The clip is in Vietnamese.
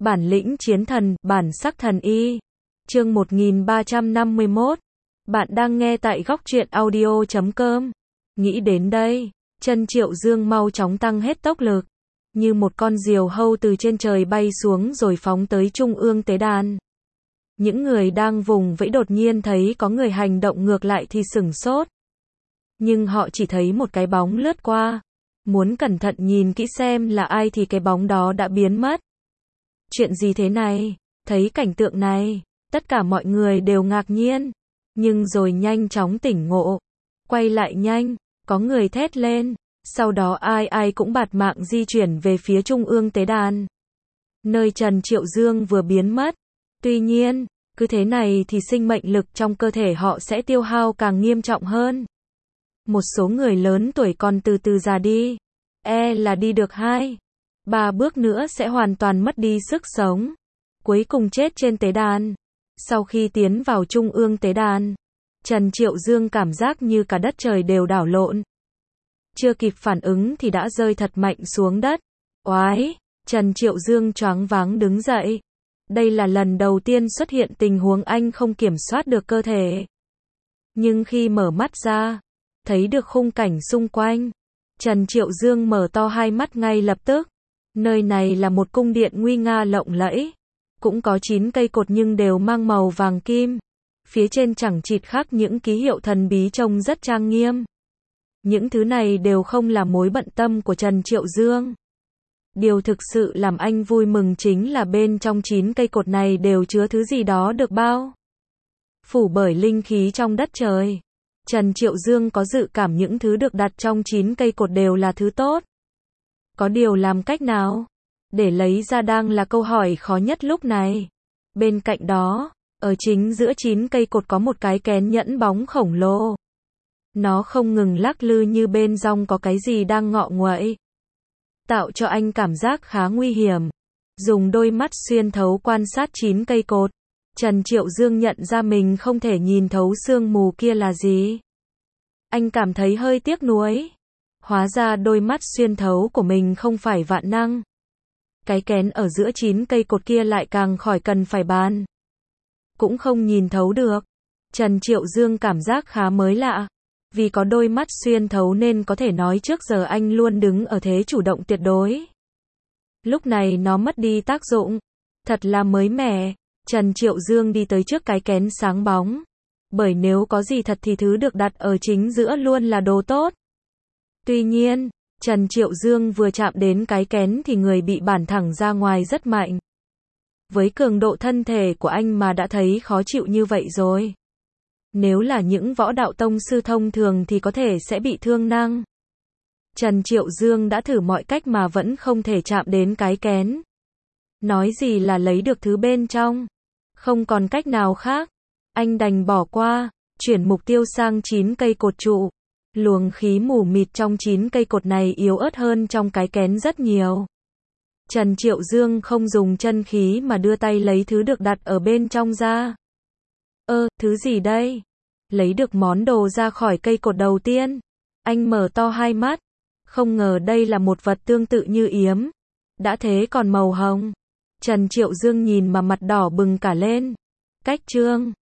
Bản lĩnh chiến thần, bản sắc thần y. Chương 1351. Bạn đang nghe tại góc truyện audio.com. Nghĩ đến đây, chân Triệu Dương mau chóng tăng hết tốc lực, như một con diều hâu từ trên trời bay xuống rồi phóng tới trung ương tế đàn. Những người đang vùng vẫy đột nhiên thấy có người hành động ngược lại thì sửng sốt. Nhưng họ chỉ thấy một cái bóng lướt qua. Muốn cẩn thận nhìn kỹ xem là ai thì cái bóng đó đã biến mất. Chuyện gì thế này? Thấy cảnh tượng này, tất cả mọi người đều ngạc nhiên, nhưng rồi nhanh chóng tỉnh ngộ. Quay lại nhanh, có người thét lên, sau đó ai cũng bạt mạng di chuyển về phía trung ương tế đàn, nơi Trần Triệu Dương vừa biến mất. Tuy nhiên, cứ thế này thì sinh mệnh lực trong cơ thể họ sẽ tiêu hao càng nghiêm trọng hơn. Một số người lớn tuổi còn từ từ già đi, là đi được 2-3 bước nữa sẽ hoàn toàn mất đi sức sống, cuối cùng chết trên tế đàn. Sau khi tiến vào trung ương tế đàn, Trần Triệu Dương cảm giác như cả đất trời đều đảo lộn. Chưa kịp phản ứng thì đã rơi thật mạnh xuống đất. Oái, Trần Triệu Dương choáng váng đứng dậy. Đây là lần đầu tiên xuất hiện tình huống anh không kiểm soát được cơ thể. Nhưng khi mở mắt ra, thấy được khung cảnh xung quanh, Trần Triệu Dương mở to hai mắt ngay lập tức. Nơi này là một cung điện nguy nga lộng lẫy, cũng có 9 cây cột nhưng đều mang màu vàng kim. Phía trên chẳng chịt khắc những ký hiệu thần bí trông rất trang nghiêm. Những thứ này đều không là mối bận tâm của Trần Triệu Dương. Điều thực sự làm anh vui mừng chính là bên trong 9 cây cột này đều chứa thứ gì đó được bao phủ bởi linh khí trong đất trời. Trần Triệu Dương có dự cảm những thứ được đặt trong 9 cây cột đều là thứ tốt. Có điều làm cách nào để lấy ra đang là câu hỏi khó nhất lúc này. Bên cạnh đó, ở chính giữa 9 cây cột có một cái kén nhẫn bóng khổng lồ. Nó không ngừng lắc lư như bên trong có cái gì đang ngọ nguậy, tạo cho anh cảm giác khá nguy hiểm. Dùng đôi mắt xuyên thấu quan sát 9 cây cột, Trần Triệu Dương nhận ra mình không thể nhìn thấu sương mù kia là gì. Anh cảm thấy hơi tiếc nuối. Hóa ra đôi mắt xuyên thấu của mình không phải vạn năng. Cái kén ở giữa 9 cây cột kia lại càng khỏi cần phải bàn, cũng không nhìn thấu được. Trần Triệu Dương cảm giác khá mới lạ. Vì có đôi mắt xuyên thấu nên có thể nói trước giờ anh luôn đứng ở thế chủ động tuyệt đối. Lúc này nó mất đi tác dụng. Thật là mới mẻ. Trần Triệu Dương đi tới trước cái kén sáng bóng. Bởi nếu có gì thật thì thứ được đặt ở chính giữa luôn là đồ tốt. Tuy nhiên, Trần Triệu Dương vừa chạm đến cái kén thì người bị bản thẳng ra ngoài rất mạnh. Với cường độ thân thể của anh mà đã thấy khó chịu như vậy rồi. Nếu là những võ đạo tông sư thông thường thì có thể sẽ bị thương năng. Trần Triệu Dương đã thử mọi cách mà vẫn không thể chạm đến cái kén. Nói gì là lấy được thứ bên trong. Không còn cách nào khác. Anh đành bỏ qua, chuyển mục tiêu sang 9 cây cột trụ. Luồng khí mù mịt trong 9 cây cột này yếu ớt hơn trong cái kén rất nhiều. Trần Triệu Dương không dùng chân khí mà đưa tay lấy thứ được đặt ở bên trong ra. Thứ gì đây? Lấy được món đồ ra khỏi cây cột đầu tiên. Anh mở to hai mắt. Không ngờ đây là một vật tương tự như yếm. Đã thế còn màu hồng. Trần Triệu Dương nhìn mà mặt đỏ bừng cả lên. Cách chương